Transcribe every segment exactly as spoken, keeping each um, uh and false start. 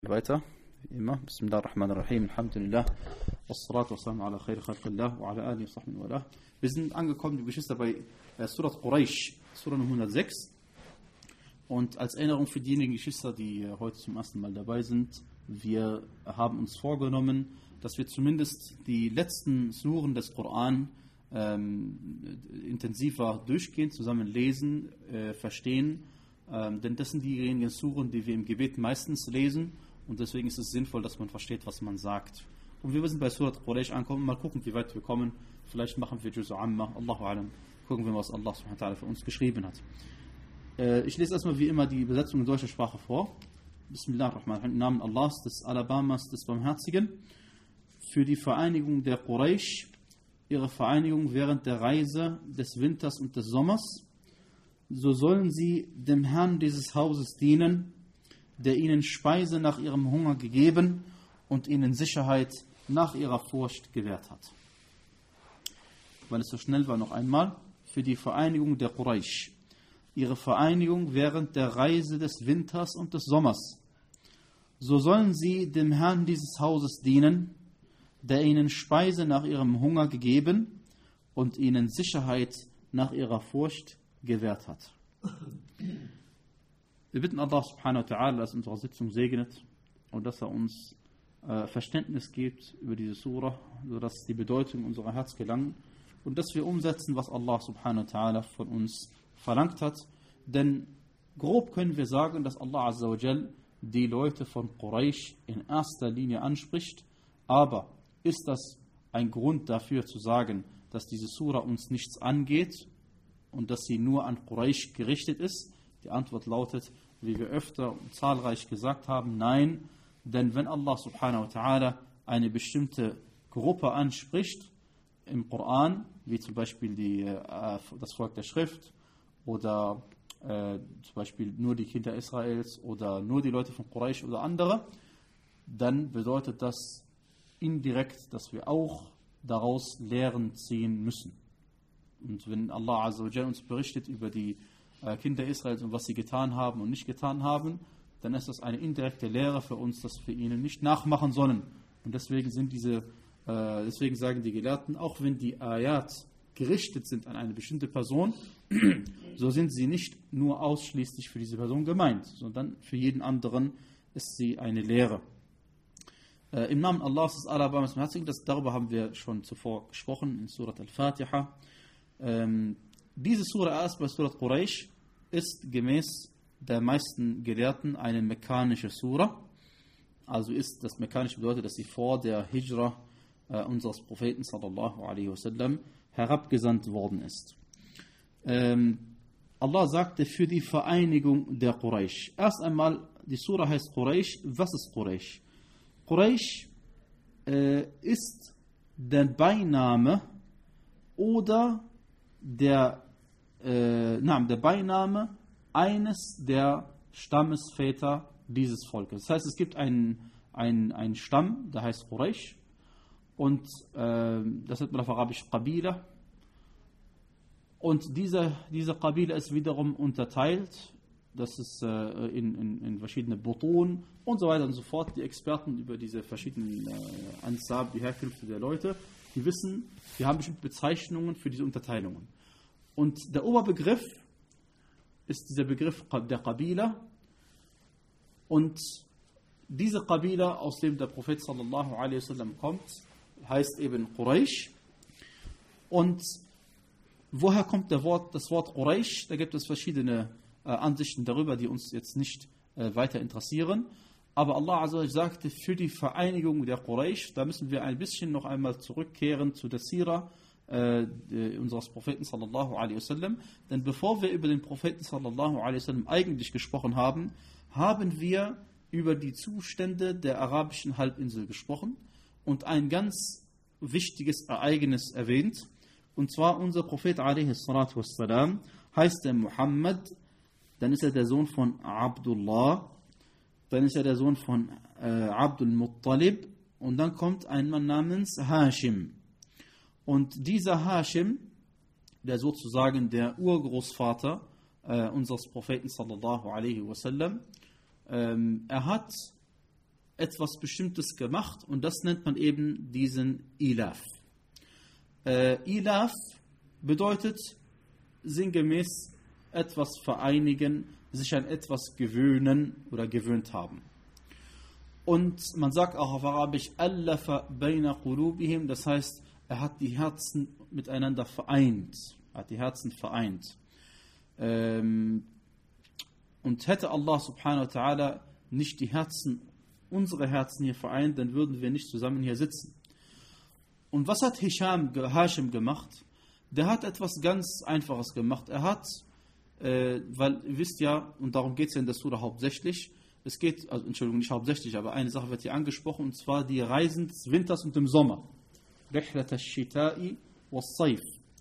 Weiter, wie immer. Bismillahirrahmanirrahim, alhamdulillah, wassalatu wassalamu ala khayri khalqillah wa ala alihi wa sahbihi wa ala. Wir sind angekommen, liebe Geschwister, bei äh, Surat Quraysh, Surah Nummer hundertsechs. Und als Erinnerung für diejenigen Geschwister, die äh, heute zum ersten Mal dabei sind, wir haben uns vorgenommen, dass wir zumindest die letzten Suren des Koran ähm, intensiver durchgehen, zusammen lesen, äh, verstehen. Ähm, denn das sind diejenigen Suren, die wir im Gebet meistens lesen. Und deswegen ist es sinnvoll, dass man versteht, was man sagt. Und wir müssen bei Surat Quraysh ankommen. Mal gucken, wie weit wir kommen. Vielleicht machen wir Juz'u Amma. Allahu Alam. Gucken wir, was Allah subhanahu wa ta'ala für uns geschrieben hat. Äh, ich lese erstmal wie immer die Übersetzung in deutscher Sprache vor. Bismillahirrahmanirrahim. Im Namen Allahs, des Alabamas, des Barmherzigen. Für die Vereinigung der Quraysh, ihre Vereinigung während der Reise des Winters und des Sommers, so sollen sie dem Herrn dieses Hauses dienen, der ihnen Speise nach ihrem Hunger gegeben und ihnen Sicherheit nach ihrer Furcht gewährt hat. Weil es so schnell war, noch einmal. Für die Vereinigung der Quraysh, ihre Vereinigung während der Reise des Winters und des Sommers, so sollen sie dem Herrn dieses Hauses dienen, der ihnen Speise nach ihrem Hunger gegeben und ihnen Sicherheit nach ihrer Furcht gewährt hat. Wir bitten Allah subhanahu wa ta'ala, dass er unsere Sitzung segnet und dass er uns äh, Verständnis gibt über diese Surah, sodass die Bedeutung unserer Herz gelangt und dass wir umsetzen, was Allah subhanahu wa ta'ala von uns verlangt hat. Denn grob können wir sagen, dass Allah azza wa jal die Leute von Quraysh in erster Linie anspricht, aber ist das ein Grund dafür zu sagen, dass diese Surah uns nichts angeht und dass sie nur an Quraysh gerichtet ist? Die Antwort lautet, wie wir öfter und zahlreich gesagt haben, nein, denn wenn Allah subhanahu wa ta'ala eine bestimmte Gruppe anspricht im Koran, wie zum Beispiel die, äh, das Volk der Schrift oder äh, zum Beispiel nur die Kinder Israels oder nur die Leute von Quraysh oder andere, dann bedeutet das indirekt, dass wir auch daraus Lehren ziehen müssen. Und wenn Allah azza wa jalla uns berichtet über die äh, Kinder Israels und was sie getan haben und nicht getan haben, dann ist das eine indirekte Lehre für uns, dass wir ihnen nicht nachmachen sollen. Und deswegen sind diese, äh, deswegen sagen die Gelehrten, auch wenn die Ayat gerichtet sind an eine bestimmte Person, so sind sie nicht nur ausschließlich für diese Person gemeint, sondern für jeden anderen ist sie eine Lehre. Äh, Im Namen Allahs des Alabamas Barmherzigen, das darüber haben wir schon zuvor gesprochen in Surat Al-Fatiha. Ähm, diese Surah erst bei Surat Quraysh ist gemäß der meisten Gelehrten eine mekkanische Surah. Also ist das mekkanische bedeutet, dass sie vor der Hijra äh, unseres Propheten sallallahu alaihi wasallam herabgesandt worden ist. Ähm, Allah sagte für die Vereinigung der Quraysh. Erst einmal, die Surah heißt Quraysh. Was ist Quraysh? Quraysh äh, ist der Beiname oder der, äh, na, der Beiname eines der Stammesväter dieses Volkes. Das heißt, es gibt einen, einen, einen Stamm, der heißt Quraysh und äh, das nennt man auf Arabisch Qabila. Und diese, diese Qabila ist wiederum unterteilt, das ist äh, in, in, in verschiedene Butun und so weiter und so fort. Die Experten über diese verschiedenen äh, Ansab, die Herkünfte der Leute, die wissen, wir haben bestimmte Bezeichnungen für diese Unterteilungen. Und der Oberbegriff ist dieser Begriff der Qabila. Und diese Qabila, aus dem der Prophet sallallahu alaihi wasallam kommt, heißt eben Quraysh. Und woher kommt der Wort, das Wort Quraysh? Da gibt es verschiedene äh, Ansichten darüber, die uns jetzt nicht äh, weiter interessieren. Aber Allah Azza wa Jalla sagte, für die Vereinigung der Quraysh, da müssen wir ein bisschen noch einmal zurückkehren zu der Sira äh, unseres Propheten sallallahu alaihi wasallam. Denn bevor wir über den Propheten sallallahu alaihi wasallam eigentlich gesprochen haben, haben wir über die Zustände der arabischen Halbinsel gesprochen und ein ganz wichtiges Ereignis erwähnt. Und zwar unser Prophet alaihi salatu wassalam heißt der Muhammad, dann ist er der Sohn von Abdullah, dann ist er der Sohn von äh, Abdul Muttalib und dann kommt ein Mann namens Hashim. Und dieser Hashim, der sozusagen der Urgroßvater äh, unseres Propheten sallallahu alaihi wasallam, ähm, er hat etwas Bestimmtes gemacht und das nennt man eben diesen Ilaf. Äh, Ilaf bedeutet sinngemäß etwas vereinigen, sich an etwas gewöhnen oder gewöhnt haben. Und man sagt auch auf Arabisch Allafa bayna qulubihim, das heißt, er hat die Herzen miteinander vereint. Er hat die Herzen vereint. Ähm, und hätte Allah subhanahu wa ta'ala nicht die Herzen, unsere Herzen hier vereint, dann würden wir nicht zusammen hier sitzen. Und was hat Hisham, Hashim gemacht? Der hat etwas ganz Einfaches gemacht. Er hat, äh, weil ihr wisst ja, und darum geht es ja in der Sura hauptsächlich, es geht, also Entschuldigung, nicht hauptsächlich, aber eine Sache wird hier angesprochen, und zwar die Reisen des Winters und im Sommer. Rihlat ash-shita'i was-sayf.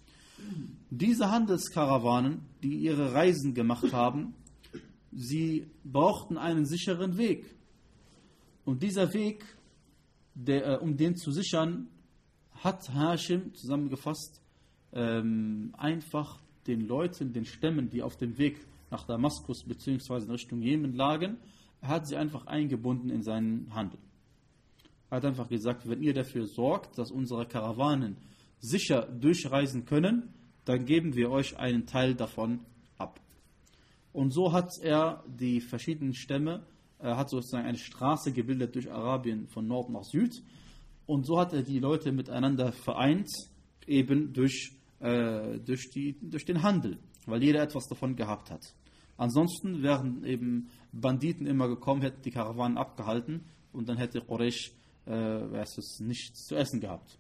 Diese Handelskarawanen, die ihre Reisen gemacht haben, sie brauchten einen sicheren Weg. Und dieser Weg, der, um den zu sichern, hat Hashim zusammengefasst, ähm, einfach den Leuten, den Stämmen, die auf dem Weg nach Damaskus bzw. in Richtung Jemen lagen, er hat sie einfach eingebunden in seinen Handel. Er hat einfach gesagt, wenn ihr dafür sorgt, dass unsere Karawanen sicher durchreisen können, dann geben wir euch einen Teil davon ab. Und so hat er die verschiedenen Stämme, er hat sozusagen eine Straße gebildet durch Arabien von Nord nach Süd, und so hat er die Leute miteinander vereint, eben durch, äh, durch, die, durch den Handel, weil jeder etwas davon gehabt hat. Ansonsten wären eben Banditen immer gekommen, hätten die Karawanen abgehalten und dann hätte Quraysh äh, es nichts zu essen gehabt.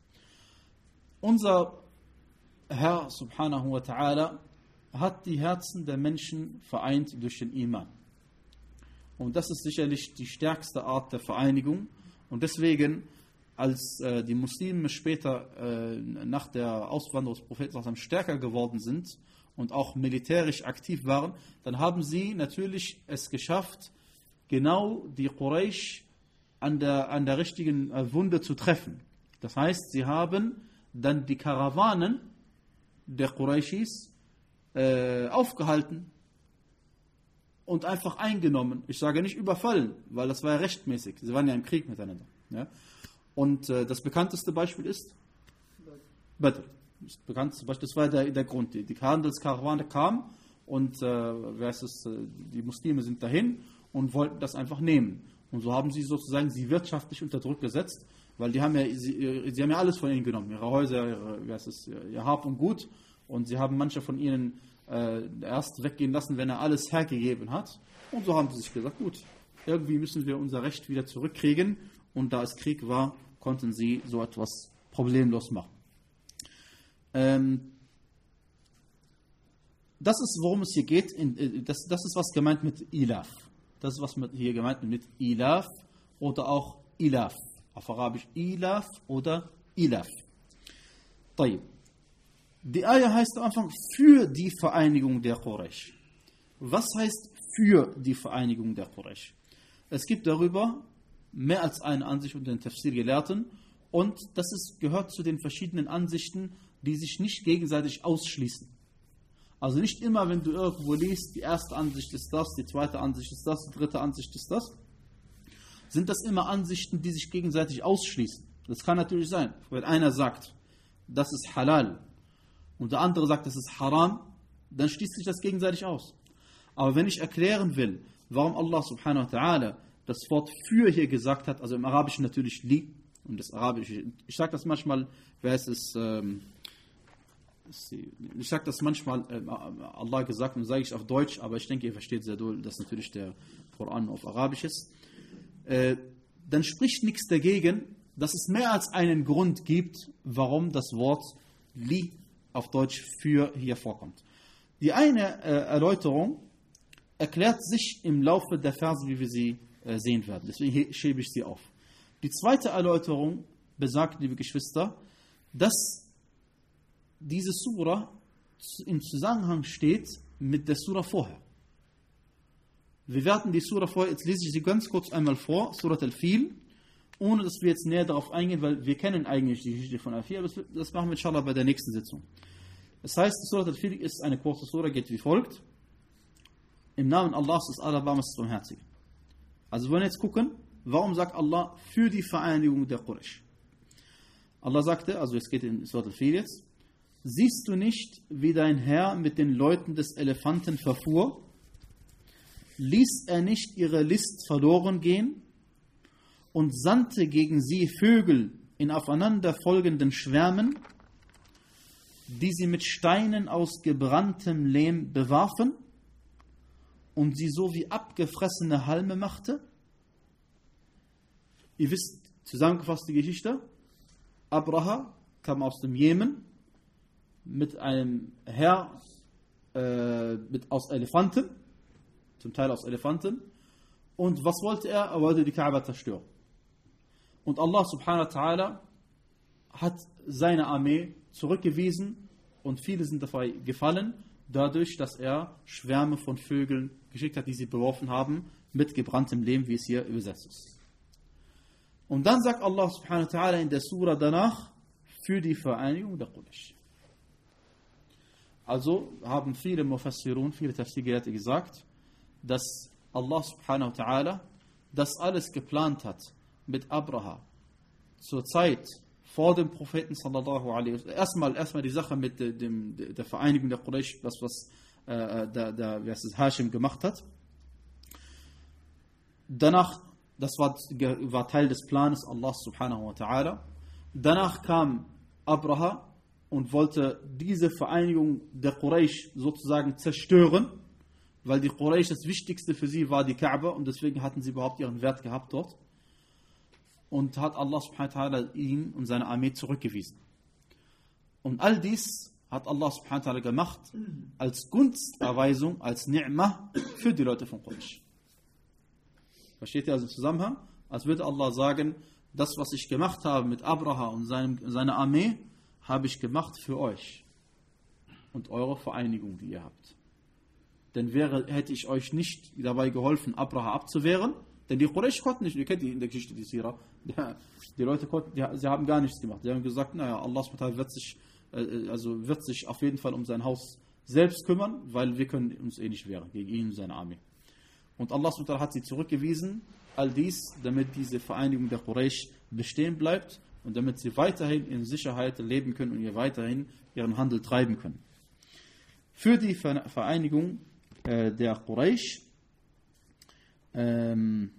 Unser Herr subhanahu wa ta'ala hat die Herzen der Menschen vereint durch den Iman. Und das ist sicherlich die stärkste Art der Vereinigung. Und deswegen, als äh, die Muslime später äh, nach der Auswanderung des Propheten stärker geworden sind und auch militärisch aktiv waren, dann haben sie natürlich es geschafft, genau die Quraysh an der, an der richtigen äh, Wunde zu treffen. Das heißt, sie haben dann die Karawanen der Qurayshis äh, aufgehalten und einfach eingenommen. Ich sage nicht überfallen, weil das war ja rechtmäßig. Sie waren ja im Krieg miteinander. Ja? Und äh, das bekannteste Beispiel ist Badr. Das bekannteste Beispiel, das war der, der Grund. Die, die Handelskarawane kam und äh, wer ist es, die Muslime sind dahin und wollten das einfach nehmen. Und so haben sie sozusagen sie wirtschaftlich unter Druck gesetzt, weil die haben ja, sie, sie haben ja alles von ihnen genommen, ihre Häuser, ihre, wer ist es, ihr Hab und Gut. Und sie haben manche von ihnen äh, erst weggehen lassen, wenn er alles hergegeben hat. Und so haben sie sich gesagt, gut, irgendwie müssen wir unser Recht wieder zurückkriegen. Und da es Krieg war, konnten sie so etwas problemlos machen. Ähm, das ist, worum es hier geht. In, das, das ist, was gemeint mit Ilaf. Das ist, was hier gemeint mit Ilaf oder auch Ilaf. Auf Arabisch Ilaf oder Ilaf. طيب. Die Ayah heißt am Anfang für die Vereinigung der Quraysh. Was heißt für die Vereinigung der Quraysh? Es gibt darüber mehr als eine Ansicht unter den Tafsir-Gelehrten und das ist, gehört zu den verschiedenen Ansichten, die sich nicht gegenseitig ausschließen. Also nicht immer, wenn du irgendwo liest, die erste Ansicht ist das, die zweite Ansicht ist das, die dritte Ansicht ist das, sind das immer Ansichten, die sich gegenseitig ausschließen. Das kann natürlich sein, wenn einer sagt, das ist halal und der andere sagt, das ist haram, dann schließt sich das gegenseitig aus. Aber wenn ich erklären will, warum Allah subhanahu wa ta'ala das Wort für hier gesagt hat, also im Arabischen natürlich li, und das Arabische, ich sage das manchmal, wer ist es, ähm, ich sage das manchmal, äh, Allah gesagt, und sage ich auf Deutsch, aber ich denke, ihr versteht sehr wohl, dass natürlich der Koran auf Arabisch ist, äh, dann spricht nichts dagegen, dass es mehr als einen Grund gibt, warum das Wort li auf Deutsch für hier vorkommt. Die eine äh, Erläuterung erklärt sich im Laufe der Verse, wie wir sie äh, sehen werden. Deswegen schiebe ich sie auf. Die zweite Erläuterung besagt, liebe Geschwister, dass diese Sura im Zusammenhang steht mit der Sura vorher. Wir werden die Sura vorher, jetzt lese ich sie ganz kurz einmal vor, Surat Al-Fil, ohne dass wir jetzt näher darauf eingehen, weil wir kennen eigentlich die Geschichte von Al-Fil, aber das machen wir inshallah bei der nächsten Sitzung. Das heißt, Surat Al-Fil ist eine kurze Sura, geht wie folgt. Im Namen Allahs des Allerbarmers des Barmherzigen. Also wir wollen jetzt gucken, Warum sagt Allah für die Vereinigung der Quraysh? Allah sagte, also es geht in Surat al-Fil jetzt, siehst du nicht, wie dein Herr mit den Leuten des Elefanten verfuhr? Ließ er nicht ihre List verloren gehen und sandte gegen sie Vögel in aufeinanderfolgenden Schwärmen, die sie mit Steinen aus gebranntem Lehm bewarfen und sie so wie abgefressene Halme machte? Ihr wisst, zusammengefasst die Geschichte, Abraha kam aus dem Jemen mit einem Heer äh, mit, aus Elefanten, zum Teil aus Elefanten. Und was wollte er? Er wollte die Kaaba zerstören. Und Allah subhanahu wa ta'ala hat seine Armee zurückgewiesen und viele sind dabei gefallen, dadurch, dass er Schwärme von Vögeln geschickt hat, die sie beworfen haben, mit gebranntem Lehm, wie es hier übersetzt ist. Und dann sagt Allah subhanahu wa ta'ala in der Surah danach, für die Vereinigung der Quraysh. Also haben viele Mufassirun, viele Tafsir-Gelehrte gesagt, dass Allah subhanahu wa ta'ala das alles geplant hat mit Abraha zur Zeit vor dem Propheten sallallahu alaihi wasallam. Erstmal, erstmal die Sache mit dem, der Vereinigung der Quraysh, das was äh, der, der, wie heißt es, Hashim gemacht hat. Danach, das war, war Teil des Planes Allah subhanahu wa ta'ala. Danach kam Abraha und wollte diese Vereinigung der Quraysh sozusagen zerstören, weil die Quraysh, das Wichtigste für sie war die Kaaba und deswegen hatten sie überhaupt ihren Wert gehabt dort. Und hat Allah subhanahu wa ta'ala ihn und seine Armee zurückgewiesen. Und all dies hat Allah subhanahu wa ta'ala gemacht als Gunsterweisung, als Ni'mah für die Leute von Quraysh. Versteht ihr also im Zusammenhang? Als würde Allah sagen, das, was ich gemacht habe mit Abraha und seinem, seiner Armee, habe ich gemacht für euch und eure Vereinigung, die ihr habt. Denn wäre, hätte ich euch nicht dabei geholfen, Abraha abzuwehren, denn die Quraysh konnten nicht, ihr kennt die in der Geschichte die Sira, die Leute konnten, die, sie haben gar nichts gemacht. Sie haben gesagt, naja, Allah wird sich, also wird sich auf jeden Fall um sein Haus selbst kümmern, weil wir können uns eh nicht wehren gegen ihn und seine Armee. Und Allah hat sie zurückgewiesen, all dies, damit diese Vereinigung der Quraysh bestehen bleibt und damit sie weiterhin in Sicherheit leben können und ihr weiterhin ihren Handel treiben können. Für die Vereinigung äh, der Quraysh ähm,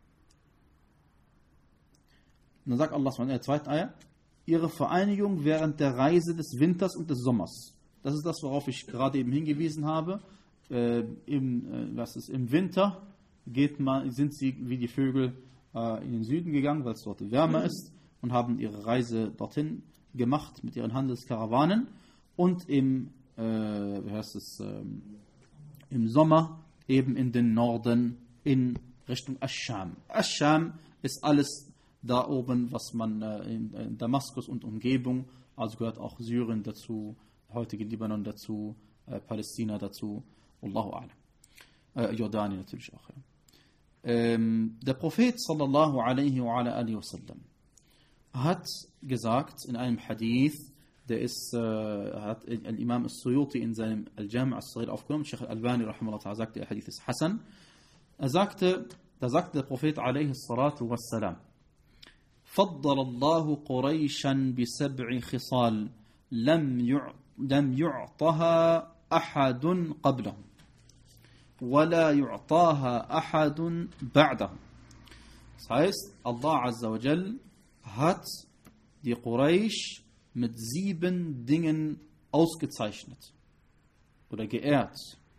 dann sagt Allah in der zweiten Eier, ihre Vereinigung während der Reise des Winters und des Sommers. Das ist das, worauf ich gerade eben hingewiesen habe. Äh, im, äh, was ist, im Winter geht man, sind sie wie die Vögel äh, in den Süden gegangen, weil es dort wärmer ist und haben ihre Reise dorthin gemacht mit ihren Handelskarawanen. Und im, äh, wie heißt es, äh, im Sommer eben in den Norden in Richtung Asch-Scham. Asch-Scham ist alles da oben, was man äh, in, in Damaskus und Umgebung, also gehört auch Syrien dazu, heutige Libanon dazu, äh, Palästina dazu, Allahu a'lam. Äh, Jordanien natürlich auch. Ja. Ähm, der Prophet sallallahu alaihi wa ala alihi wa sallam hat gesagt in einem Hadith, der ist, äh, hat Imam al-Suyuti in seinem Al-Jami' al-Saghir aufgenommen, Sheikh al-Albani rahimahullah sagte, der Hadith ist Hassan. Er sagte, da sagte der Prophet alaihi salatu wassalam, فضل الله قريشا بسبع خصال لم لم يعطها أحد قبلهم ولا يعطاها أحد بعدهم. Das heißt, Allah Azza wa Jal hat die Quraysh mit sieben Dingen ausgezeichnet oder geehrt.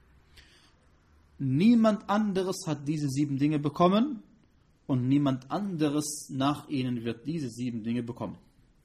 Niemand anderes hat diese sieben Dinge bekommen und niemand anderes nach ihnen wird diese sieben Dinge bekommen.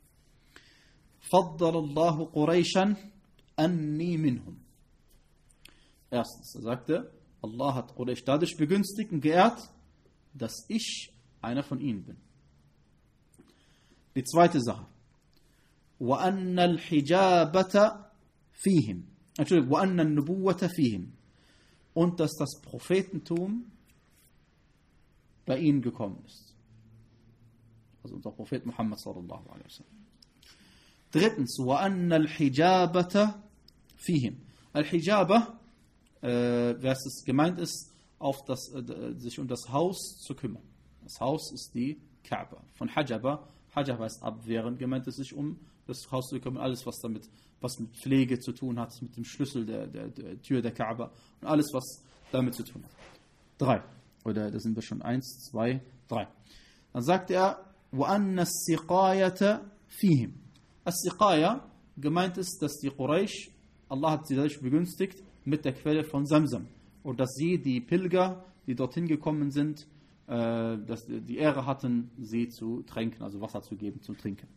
فضل الله قريشا أني منهم. Erstens, er sagte, Allah hat Quraysh dadurch begünstigt und geehrt, dass ich einer von ihnen bin. Die zweite Sache. وَأَنَّ الْحِجَابَةَ فِيهِمْ. Entschuldigung, وَأَنَّ النُّبُوَّةَ فِيهِمْ. Und dass das Prophetentum bei ihnen gekommen ist. Also unser Prophet Muhammad sallallahu alaihi wasallam. Drittens, وَأَنَّ الْحِجَابَةَ فِيهِمْ. Al-Hijaba, äh, was es gemeint ist, auf das, äh, sich um das Haus zu kümmern. Das Haus ist die Kaaba. Von Hajaba, Hajaba heißt abwehren, gemeint es sich um das Haus zu kommen, alles was damit, was mit Pflege zu tun hat, mit dem Schlüssel der, der, der Tür der Kaaba und alles was damit zu tun hat. Drei. Oder da sind wir schon eins, zwei, drei. Dann sagt er, وَأَنَّ السِّقَايَةَ فِيهِمْ. As-Siqaya, gemeint ist, dass die Quraysh, Allah hat sie dadurch begünstigt, mit der Quelle von Zamzam. Und dass sie, die Pilger, die dorthin gekommen sind, äh, dass die Ehre hatten, sie zu tränken, also Wasser zu geben zum Trinken.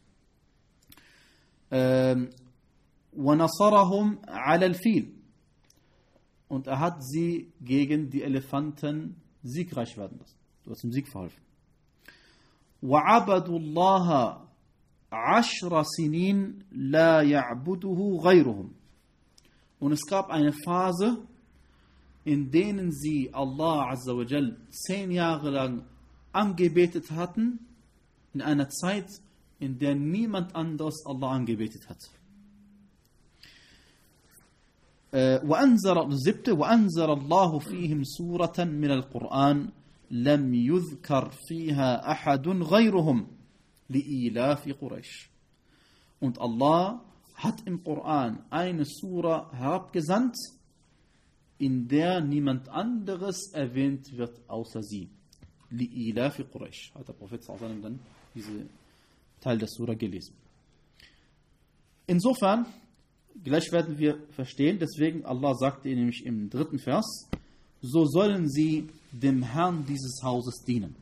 Ähm, وَنَصَرَهُمْ عَلَى الْفِيلِ. Und er hat sie gegen die Elefanten siegreich werden lassen. Du hast dem Sieg verholfen. وَعَبَدُوا اللَّهَ عَشْرَ سِنِينَ لَا يَعْبُدُهُ غَيْرُهُمْ. Und es gab eine Phase, in denen sie Allah Azza wa Jal zehn Jahre lang angebetet hatten, in einer Zeit, in der niemand anderes Allah angebetet hat. وأنزل siebte وأنزل الله فيهم سورة من القرآن لم يذكر فيها أحد غيرهم لإيلاف قريش. Und Allah hat im Koran eine Sura herabgesandt, in der niemand anderes erwähnt wird außer sie. لإيلاف قريش. Hat der Prophet sallallahu alaihi wasallam dann diesen Teil der Sura gelesen. Insofern, gleich werden wir verstehen, deswegen Allah sagte nämlich im dritten Vers, so sollen sie dem Herrn dieses Hauses dienen.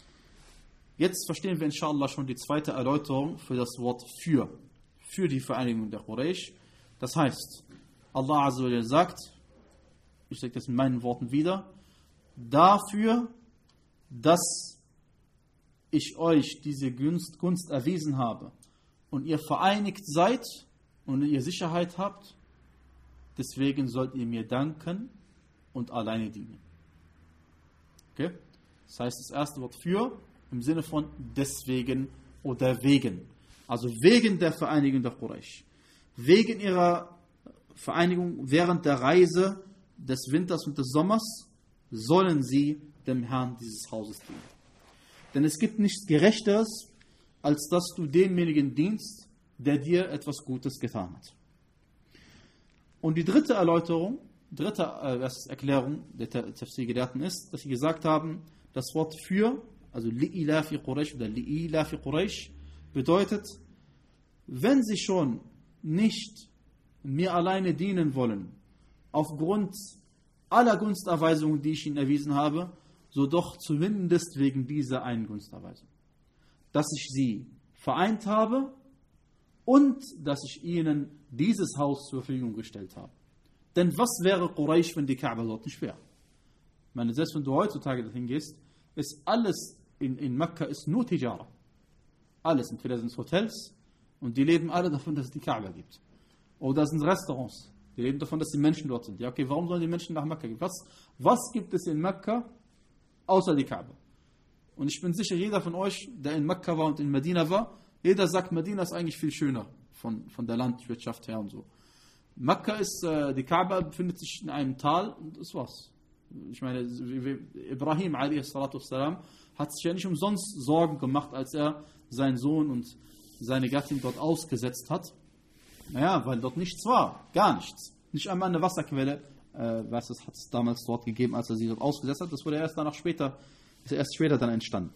Jetzt verstehen wir inshallah schon die zweite Erläuterung für das Wort für, für die Vereinigung der Quraysh. Das heißt, Allah Azza wa Jalla sagt, ich sage das in meinen Worten wieder, dafür, dass ich euch diese Gunst, Gunst erwiesen habe und ihr vereinigt seid und ihr Sicherheit habt, deswegen sollt ihr mir danken und alleine dienen. Okay? Das heißt, das erste Wort für im Sinne von deswegen oder wegen. Also wegen der Vereinigung der Quraysh. Wegen ihrer Vereinigung während der Reise des Winters und des Sommers sollen sie dem Herrn dieses Hauses dienen. Denn es gibt nichts Gerechteres, als dass du demjenigen dienst, der dir etwas Gutes getan hat. Und die dritte Erläuterung, dritte äh, Erklärung der Tafsir-Gelehrten ist, dass sie gesagt haben, das Wort für, also li'ilafi Quraysh oder li'ilafi Quraysh, bedeutet, wenn sie schon nicht mir alleine dienen wollen, aufgrund aller Gunsterweisungen, die ich ihnen erwiesen habe, so doch zumindest wegen dieser einen Gunsterweisung. Dass ich sie vereint habe und dass ich ihnen dieses Haus zur Verfügung gestellt habe. Denn was wäre Quraysh, wenn die Kaaba dort nicht wäre? Ich meine, selbst wenn du heutzutage dahin gehst, ist alles in, in Mekka ist nur Tijara. Alles, entweder sind es Hotels und die leben alle davon, dass es die Kaaba gibt. Oder sind Restaurants, die leben davon, dass die Menschen dort sind. Ja, okay, warum sollen die Menschen nach Mekka gehen? Was, was gibt es in Mekka außer die Kaaba? Und ich bin sicher, jeder von euch, der in Mekka war und in Medina war, jeder sagt, Medina ist eigentlich viel schöner von, von der Landwirtschaft her und so. Mekka ist, äh, die Kaaba befindet sich in einem Tal und das war's. Ich meine, Ibrahim a s. hat sich ja nicht umsonst Sorgen gemacht, als er seinen Sohn und seine Gattin dort ausgesetzt hat. Naja, weil dort nichts war, gar nichts. Nicht einmal eine Wasserquelle, äh, was es hat es damals dort gegeben, als er sie dort ausgesetzt hat. Das wurde erst danach später, ist erst später dann entstanden.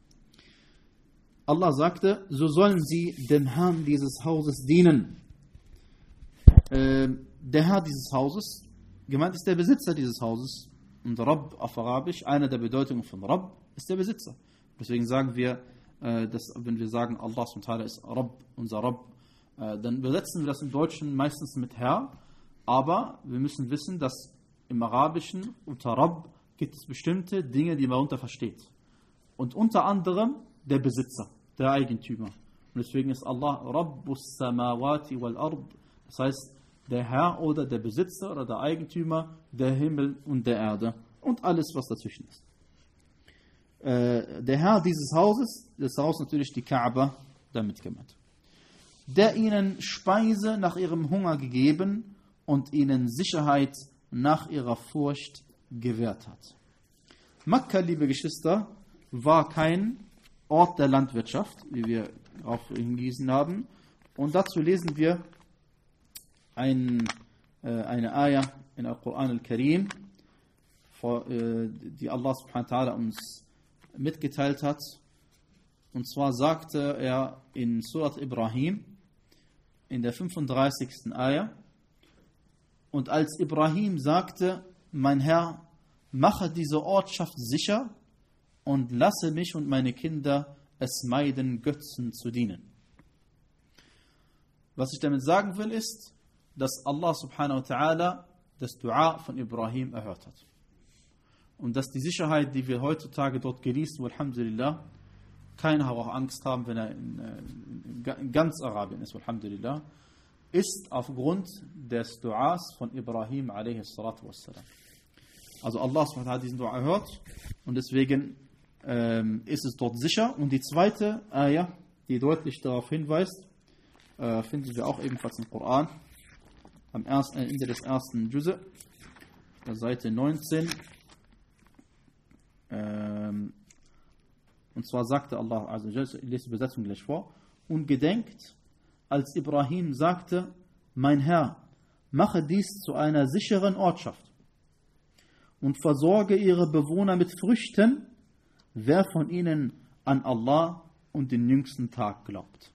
Allah sagte, so sollen sie dem Herrn dieses Hauses dienen. Äh, der Herr dieses Hauses, gemeint ist der Besitzer dieses Hauses. Und Rabb auf Arabisch, eine der Bedeutungen von Rabb ist der Besitzer. Deswegen sagen wir, äh, dass, wenn wir sagen, Allah subhanahu wa ta'ala ist Rabb, unser Rabb, äh, dann übersetzen wir das im Deutschen meistens mit Herr. Aber wir müssen wissen, dass im Arabischen unter Rabb gibt es bestimmte Dinge, die man darunter versteht. Und unter anderem der Besitzer, der Eigentümer. Und deswegen ist Allah Rabbus Samawati wal Ard. Das heißt, der Herr oder der Besitzer oder der Eigentümer der Himmel und der Erde und alles, was dazwischen ist. Äh, der Herr dieses Hauses, das Haus natürlich die Kaaba, damit gemeint. Der ihnen Speise nach ihrem Hunger gegeben und ihnen Sicherheit nach ihrer Furcht gewährt hat. Mekka, liebe Geschwister, war kein Ort der Landwirtschaft, wie wir darauf hingewiesen haben. Und dazu lesen wir ein, äh, eine Ayah in Al-Quran al-Karim, äh, die Allah subhanahu wa ta'ala uns mitgeteilt hat. Und zwar sagte er in Surat Ibrahim, in der fünfunddreißigsten Ayah, und als Ibrahim sagte, mein Herr, mache diese Ortschaft sicher und lasse mich und meine Kinder es meiden, Götzen zu dienen. Was ich damit sagen will, ist, dass Allah subhanahu wa ta'ala das Dua von Ibrahim erhört hat. Und dass die Sicherheit, die wir heutzutage dort genießen, alhamdulillah, keiner auch Angst haben, wenn er in, in ganz Arabien ist, alhamdulillah, ist aufgrund des Duas von Ibrahim alaihi salatu wassalam. Also Allah subhanahu wa ta'ala hat diesen Dua erhört und deswegen ähm, ist es dort sicher. Und die zweite Ayah, die deutlich darauf hinweist, äh, finden wir auch ebenfalls im Koran, am ersten, Ende des ersten Juz, der Seite neunzehn. Ähm, und zwar sagte Allah, also ich lese die Übersetzung gleich vor, und gedenkt, als Ibrahim sagte, mein Herr, mache dies zu einer sicheren Ortschaft und versorge ihre Bewohner mit Früchten, wer von ihnen an Allah und den jüngsten Tag glaubt.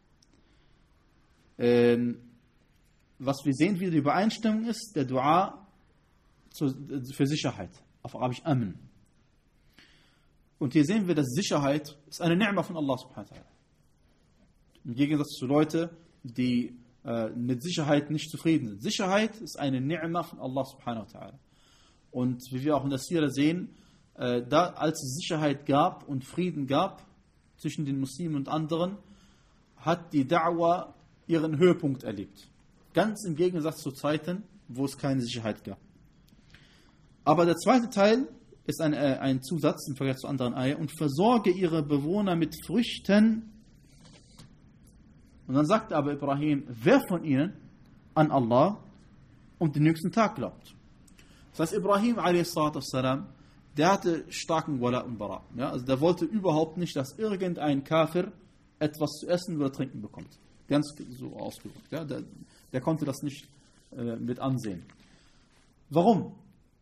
Ähm, was wir sehen, wie die Übereinstimmung ist, der Dua zu, für Sicherheit, auf Arabisch Amen. Und hier sehen wir, dass Sicherheit ist eine Ni'ma von Allah subhanahu wa ta'ala. Im Gegensatz zu Leuten, die äh, mit Sicherheit nicht zufrieden sind. Sicherheit ist eine Ni'ma von Allah subhanahu wa ta'ala. Und wie wir auch in der Sira sehen, äh, da, als es Sicherheit gab und Frieden gab zwischen den Muslimen und anderen, hat die Da'wah ihren Höhepunkt erlebt. Ganz im Gegensatz zu Zeiten, wo es keine Sicherheit gab. Aber der zweite Teil ist ein, äh, ein Zusatz im Vergleich zu anderen Ayah, und versorge ihre Bewohner mit Früchten. Und dann sagte aber Ibrahim, wer von ihnen an Allah und den jüngsten Tag glaubt. Das heißt, Ibrahim a s, der hatte starken Wala und Bara. Ja? Also der wollte überhaupt nicht, dass irgendein Kafir etwas zu essen oder trinken bekommt. Ganz so ausgedrückt. Ja? Der, der konnte das nicht äh, mit ansehen. Warum?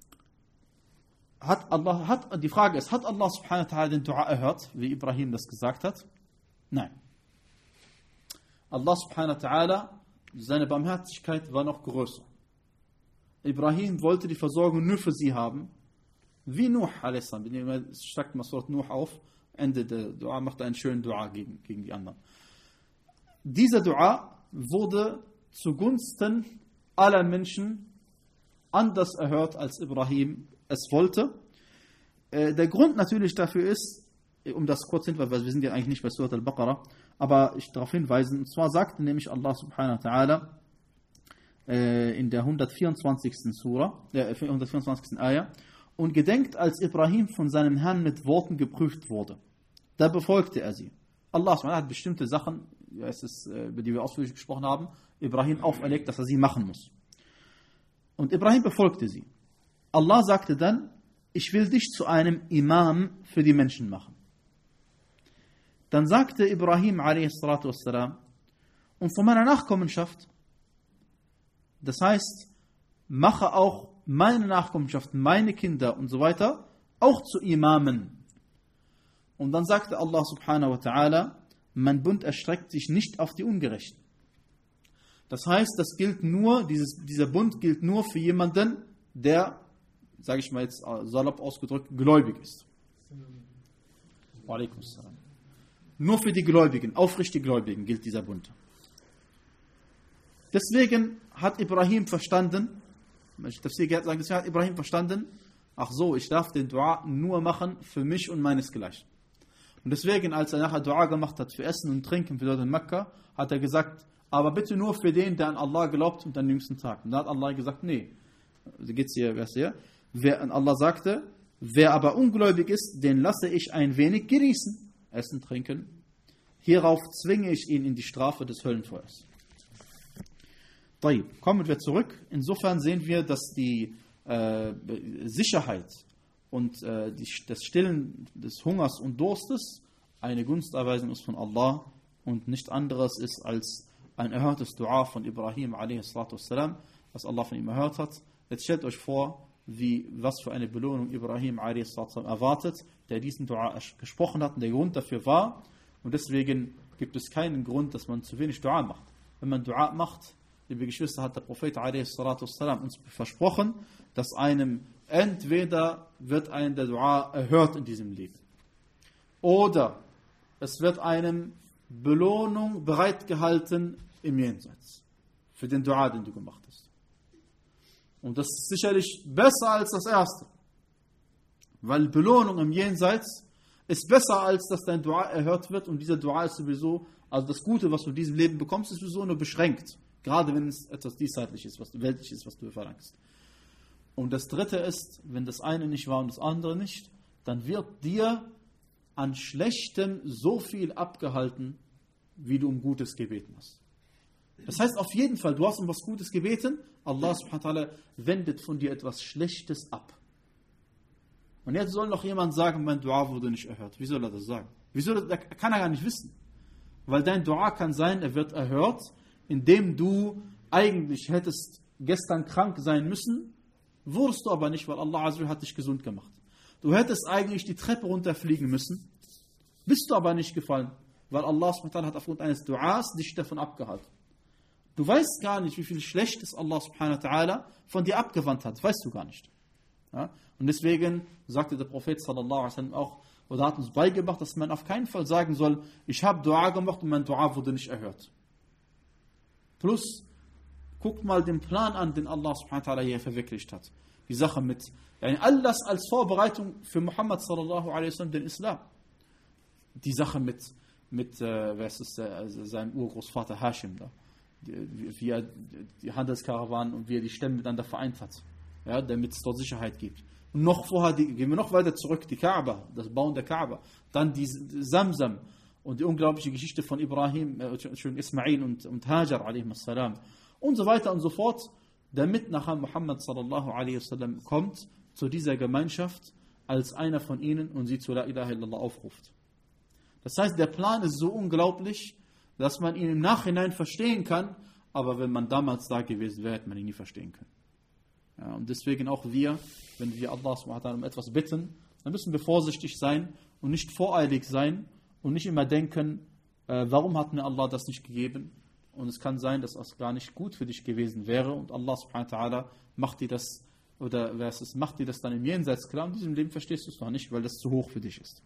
Hat Allah, hat, die Frage ist, hat Allah subhanahu wa ta'ala den Dua erhört, wie Ibrahim das gesagt hat? Nein. Allah subhanahu wa ta'ala, seine Barmherzigkeit war noch größer. Ibrahim wollte die Versorgung nur für sie haben, wie Nuh a s. Es steigt mal Surat Nuh auf, Ende der Dua, macht einen schönen Dua gegen, gegen die anderen. Dieser Dua wurde zugunsten aller Menschen anders erhört, als Ibrahim es wollte. Äh, der Grund natürlich dafür ist, um das kurz hinzuweisen, weil wir sind ja eigentlich nicht bei Surat al-Baqarah, aber ich darauf hinweisen, und zwar sagte nämlich Allah subhanahu wa ta'ala äh, in der hundertvierundzwanzigsten Surah, äh, hundertvierundzwanzigsten Ayah, und gedenkt, als Ibrahim von seinem Herrn mit Worten geprüft wurde. Da befolgte er sie. Allah subhanahu wa ta'ala hat bestimmte Sachen, ja, es ist, äh, über die wir ausführlich gesprochen haben, Ibrahim auferlegt, dass er sie machen muss. Und Ibrahim befolgte sie. Allah sagte dann, ich will dich zu einem Imam für die Menschen machen. Dann sagte Ibrahim a s, und von meiner Nachkommenschaft, das heißt, mache auch meine Nachkommenschaft, meine Kinder und so weiter, auch zu Imamen. Und dann sagte Allah subhanahu wa ta'ala, mein Bund erstreckt sich nicht auf die Ungerechten. Das heißt, das gilt nur, dieses, dieser Bund gilt nur für jemanden, der, sage ich mal jetzt salopp ausgedrückt, gläubig ist. Wa alaikum assalam. Nur für die Gläubigen, aufrichtige Gläubigen gilt dieser Bund. Deswegen hat Ibrahim verstanden, ich darf sagen, deswegen hat Ibrahim verstanden, ach so, ich darf den Dua nur machen für mich und meinesgleichen. Und deswegen, als er nachher Dua gemacht hat für Essen und Trinken für dort in Mekka, hat er gesagt, aber bitte nur für den, der an Allah glaubt und an den jüngsten Tag. Und da hat Allah gesagt, nee, so geht's hier, wer ist hier? Wer, und Allah sagte, wer aber ungläubig ist, den lasse ich ein wenig genießen. Essen, trinken. Hierauf zwinge ich ihn in die Strafe des Höllenfeuers. Kommen wir zurück. Insofern sehen wir, dass die äh, Sicherheit und äh, die, das Stillen des Hungers und Durstes eine Gunsterweisung ist von Allah und nichts anderes ist als ein erhörtes Dua von Ibrahim a s, was Allah von ihm erhört hat. Jetzt stellt euch vor, wie, was für eine Belohnung Ibrahim a s erwartet, der diesen Dua gesprochen hat und der Grund dafür war. Und deswegen gibt es keinen Grund, dass man zu wenig Dua macht. Wenn man Dua macht, liebe Geschwister, hat der Prophet a s uns versprochen, dass einem entweder wird einem der Dua erhört in diesem Leben oder es wird einem Belohnung bereitgehalten im Jenseits für den Dua, den du gemacht hast. Und das ist sicherlich besser als das erste, weil Belohnung im Jenseits ist besser, als dass dein Dua erhört wird, und dieser Dua ist sowieso, also das Gute, was du in diesem Leben bekommst, ist sowieso nur beschränkt, gerade wenn es etwas diesseitliches ist, was weltlich ist, was du verlangst. Und das dritte ist, wenn das eine nicht war und das andere nicht, dann wird dir an Schlechtem so viel abgehalten, wie du um Gutes gebeten hast. Das heißt auf jeden Fall, du hast um was Gutes gebeten, Allah subhanahu wa ta'ala wendet von dir etwas Schlechtes ab. Und jetzt soll noch jemand sagen, mein Dua wurde nicht erhört. Wie soll er das sagen? Wie soll er, das kann er gar nicht wissen. Weil dein Dua kann sein, er wird erhört, indem du eigentlich hättest gestern krank sein müssen, wurdest du aber nicht, weil Allah Azza wa Jalla hat dich gesund gemacht. Du hättest eigentlich die Treppe runterfliegen müssen, bist du aber nicht gefallen, weil Allah subhanahu wa ta'ala hat aufgrund eines Duas dich davon abgehalten. Du weißt gar nicht, wie viel Schlechtes Allah subhanahu wa ta'ala von dir abgewandt hat. Weißt du gar nicht. Ja? Und deswegen sagte der Prophet sallallahu alaihi wasallam auch, oder hat uns beigebracht, dass man auf keinen Fall sagen soll, ich habe Dua gemacht und mein Dua wurde nicht erhört. Plus, guckt mal den Plan an, den Allah subhanahu wa ta'ala hier verwirklicht hat. Die Sache mit, yani alles als Vorbereitung für Muhammad sallallahu alaihi wasallam, den Islam. Die Sache mit, mit äh, wer ist es, äh, seinem Urgroßvater Hashim da. Die, wie er die Handelskarawanen und wie er die Stämme miteinander vereint hat. Ja, damit es dort Sicherheit gibt. Und noch vorher, die, gehen wir noch weiter zurück, die Kaaba, das Bauen der Kaaba. Dann die Zamzam und die unglaubliche Geschichte von Ibrahim, äh, Ismail und, und Hajar a.s. und so weiter und so fort, damit nachher Muhammad sallallahu alaihi wasallam kommt zu dieser Gemeinschaft als einer von ihnen und sie zu La ilaha illallah aufruft. Das heißt, der Plan ist so unglaublich, dass man ihn im Nachhinein verstehen kann, aber wenn man damals da gewesen wäre, hätte man ihn nie verstehen können. Ja, und deswegen auch wir, wenn wir Allah subhanahu wa ta'ala um etwas bitten, dann müssen wir vorsichtig sein und nicht voreilig sein und nicht immer denken, äh, warum hat mir Allah das nicht gegeben? Und es kann sein, dass das gar nicht gut für dich gewesen wäre und Allah subhanahu wa ta'ala macht dir das, oder wer es ist, macht dir das dann im Jenseits klar, und in diesem Leben verstehst du es noch nicht, weil das zu hoch für dich ist.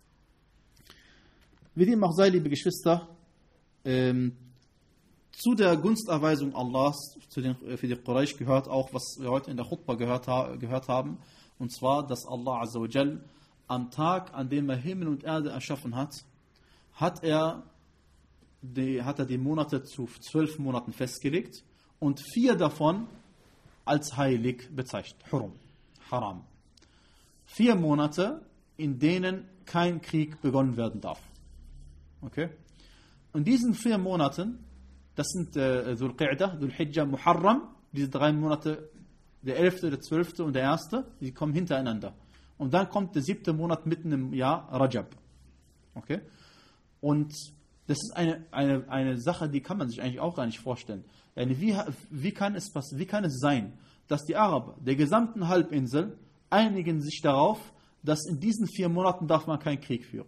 Wie dem auch sei, liebe Geschwister, ähm, zu der Gunsterweisung Allahs zu den, für die Quraysh gehört auch, was wir heute in der Khutbah gehört, ha- gehört haben, und zwar, dass Allah Azza wa Jal am Tag, an dem er Himmel und Erde erschaffen hat, hat er die, hat er die Monate zu zwölf Monaten festgelegt und vier davon als heilig bezeichnet. Hurum, Haram. Vier Monate, in denen kein Krieg begonnen werden darf. Okay? In diesen vier Monaten, das sind äh, Dhul Qa'dah, Dhul Hijjah, Muharram, diese drei Monate, der elfte, der zwölfte und der erste, die kommen hintereinander. Und dann kommt der siebte Monat mitten im Jahr, Rajab. Okay? Und das ist eine, eine, eine Sache, die kann man sich eigentlich auch gar nicht vorstellen. Wie, wie, kann es, wie kann es sein, dass die Araber der gesamten Halbinsel einigen sich darauf, dass in diesen vier Monaten darf man keinen Krieg führen?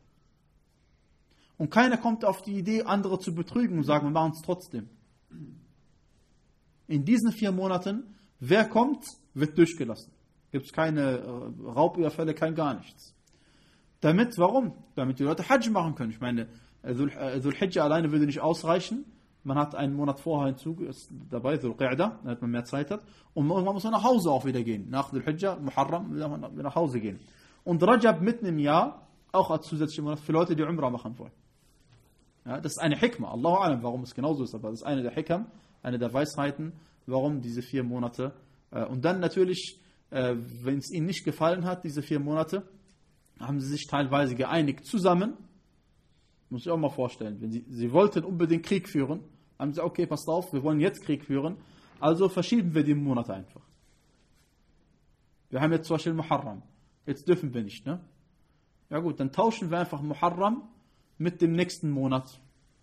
Und keiner kommt auf die Idee, andere zu betrügen und sagen, wir machen es trotzdem. In diesen vier Monaten, wer kommt, wird durchgelassen. Gibt es keine äh, Raubüberfälle, kein gar nichts. Damit, warum? Damit die Leute Hajj machen können. Ich meine, Dhul Hijjah alleine würde nicht ausreichen. Man hat einen Monat vorher hinzu, ist dabei, Dhul Qa'dah, damit man mehr Zeit hat. Und man muss nach Hause auch wieder gehen. Nach Dhul Hijjah, Muharram, wieder nach Hause gehen. Und Rajab mitten im Jahr, auch als zusätzlicher Monat für Leute, die Umrah machen wollen. Ja, das ist eine Hikmah. Allahu Alam, warum es genauso ist, aber das ist eine der Hikam, eine der Weisheiten, warum diese vier Monate. Äh, und dann natürlich, äh, wenn es ihnen nicht gefallen hat, diese vier Monate, haben sie sich teilweise geeinigt zusammen. Muss ich auch mal vorstellen. Wenn sie, sie wollten unbedingt Krieg führen, haben sie gesagt, okay, passt auf, wir wollen jetzt Krieg führen, also verschieben wir die Monate einfach. Wir haben jetzt zum Beispiel Muharram. Jetzt dürfen wir nicht, ne? Ja gut, dann tauschen wir einfach Muharram mit dem nächsten Monat.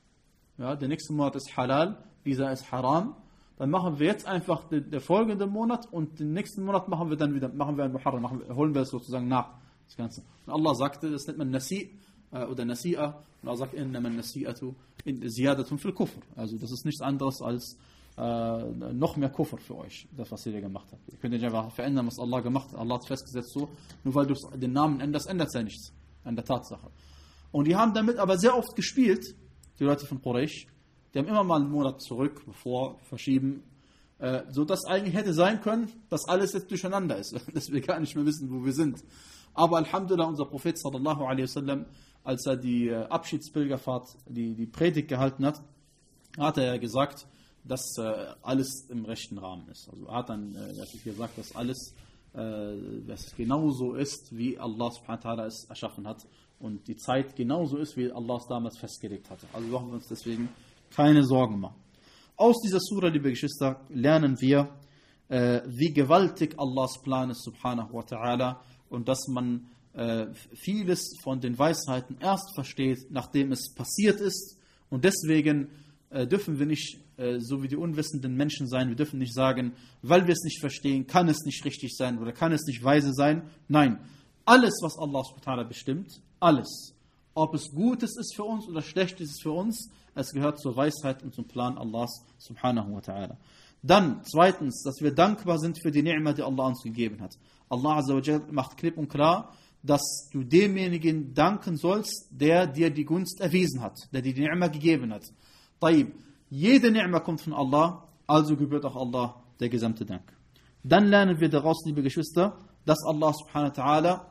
Ja, der nächste Monat ist Halal, dieser ist Haram. Dann machen wir jetzt einfach den, den folgenden Monat und den nächsten Monat machen wir dann wieder, machen wir ein Muharram, machen wir, holen wir es sozusagen nach. Das Ganze. Und Allah sagte, das nennt man Nasi äh, oder Nasi'a. Und Allah sagt, inna man Nasi'atu ziyadatun fil Kufr. Also das ist nichts anderes als äh, noch mehr Kufr für euch, das was ihr gemacht habt. Ihr könnt nicht einfach verändern, was Allah gemacht hat. Allah hat festgesetzt so, nur weil du den Namen änderst, ändert es ja nichts an der Tatsache. Und die haben damit aber sehr oft gespielt, die Leute von Quraysh. Die haben immer mal einen Monat zurück, bevor, verschieben, äh, so dass eigentlich hätte sein können, dass alles jetzt durcheinander ist, dass wir gar nicht mehr wissen, wo wir sind. Aber Alhamdulillah, unser Prophet sallallahu alaihi wasallam, als er die äh, Abschiedspilgerfahrt, die, die Predigt gehalten hat, hat er ja gesagt, dass äh, alles im rechten Rahmen ist. Also er hat dann äh, gesagt, dass alles äh, dass genauso ist, wie Allah subhanahu wa ta'ala es erschaffen hat und die Zeit genauso ist, wie Allah es damals festgelegt hatte. Also machen wir uns deswegen keine Sorgen machen. Aus dieser Surah, liebe Geschwister, lernen wir, äh, wie gewaltig Allahs Plan ist, subhanahu wa ta'ala, und dass man äh, vieles von den Weisheiten erst versteht, nachdem es passiert ist. Und deswegen äh, dürfen wir nicht äh, so wie die unwissenden Menschen sein. Wir dürfen nicht sagen, weil wir es nicht verstehen, kann es nicht richtig sein oder kann es nicht weise sein. Nein, alles, was Allah subhanahu wa ta'ala bestimmt, alles, ob es Gutes ist für uns oder Schlechtes ist für uns, es gehört zur Weisheit und zum Plan Allahs subhanahu wa ta'ala. Dann, zweitens, dass wir dankbar sind für die Ni'ma, die Allah uns gegeben hat. Allah azza wa jal macht klipp und klar, dass du demjenigen danken sollst, der dir die Gunst erwiesen hat, der dir die Ni'ma gegeben hat. Taib, jede Ni'ma kommt von Allah, also gebührt auch Allah der gesamte Dank. Dann lernen wir daraus, liebe Geschwister, dass Allah subhanahu wa ta'ala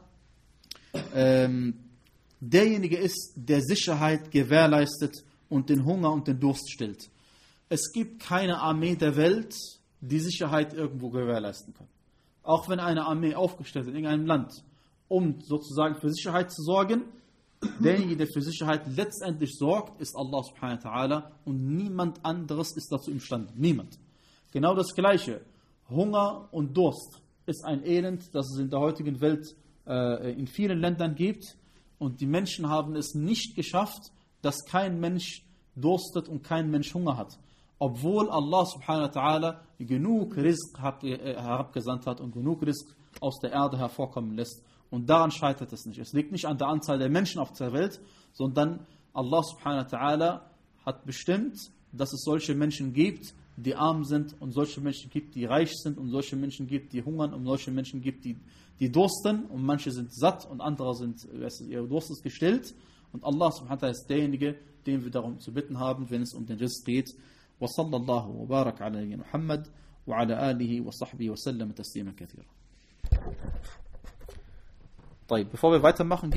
ähm, derjenige ist, der Sicherheit gewährleistet und den Hunger und den Durst stillt. Es gibt keine Armee der Welt, die Sicherheit irgendwo gewährleisten kann. Auch wenn eine Armee aufgestellt ist in irgendeinem Land, um sozusagen für Sicherheit zu sorgen, derjenige, der für Sicherheit letztendlich sorgt, ist Allah subhanahu wa ta'ala und niemand anderes ist dazu imstande. Niemand. Genau das Gleiche. Hunger und Durst ist ein Elend, das es in der heutigen Welt äh, in vielen Ländern gibt, und die Menschen haben es nicht geschafft, dass kein Mensch durstet und kein Mensch Hunger hat. Obwohl Allah subhanahu wa ta'ala genug Rizq herabgesandt hat und genug Rizq aus der Erde hervorkommen lässt. Und daran scheitert es nicht. Es liegt nicht an der Anzahl der Menschen auf der Welt, sondern Allah subhanahu wa ta'ala hat bestimmt, dass es solche Menschen gibt, die arm sind, und solche Menschen gibt, die reich sind, und solche Menschen gibt, die hungern, und solche Menschen gibt, die, die dursten, und manche sind satt und andere sind, ihr Durst ist gestillt. Und Allah subhanahu wa ta'ala ist derjenige, den wir darum zu bitten haben, wenn es um den Rizq geht. Wa sallallahu wa barak ala Muhammad wa ala alihi wa sahbihi wa sallam tasliman kathira. Bevor wir weitermachen,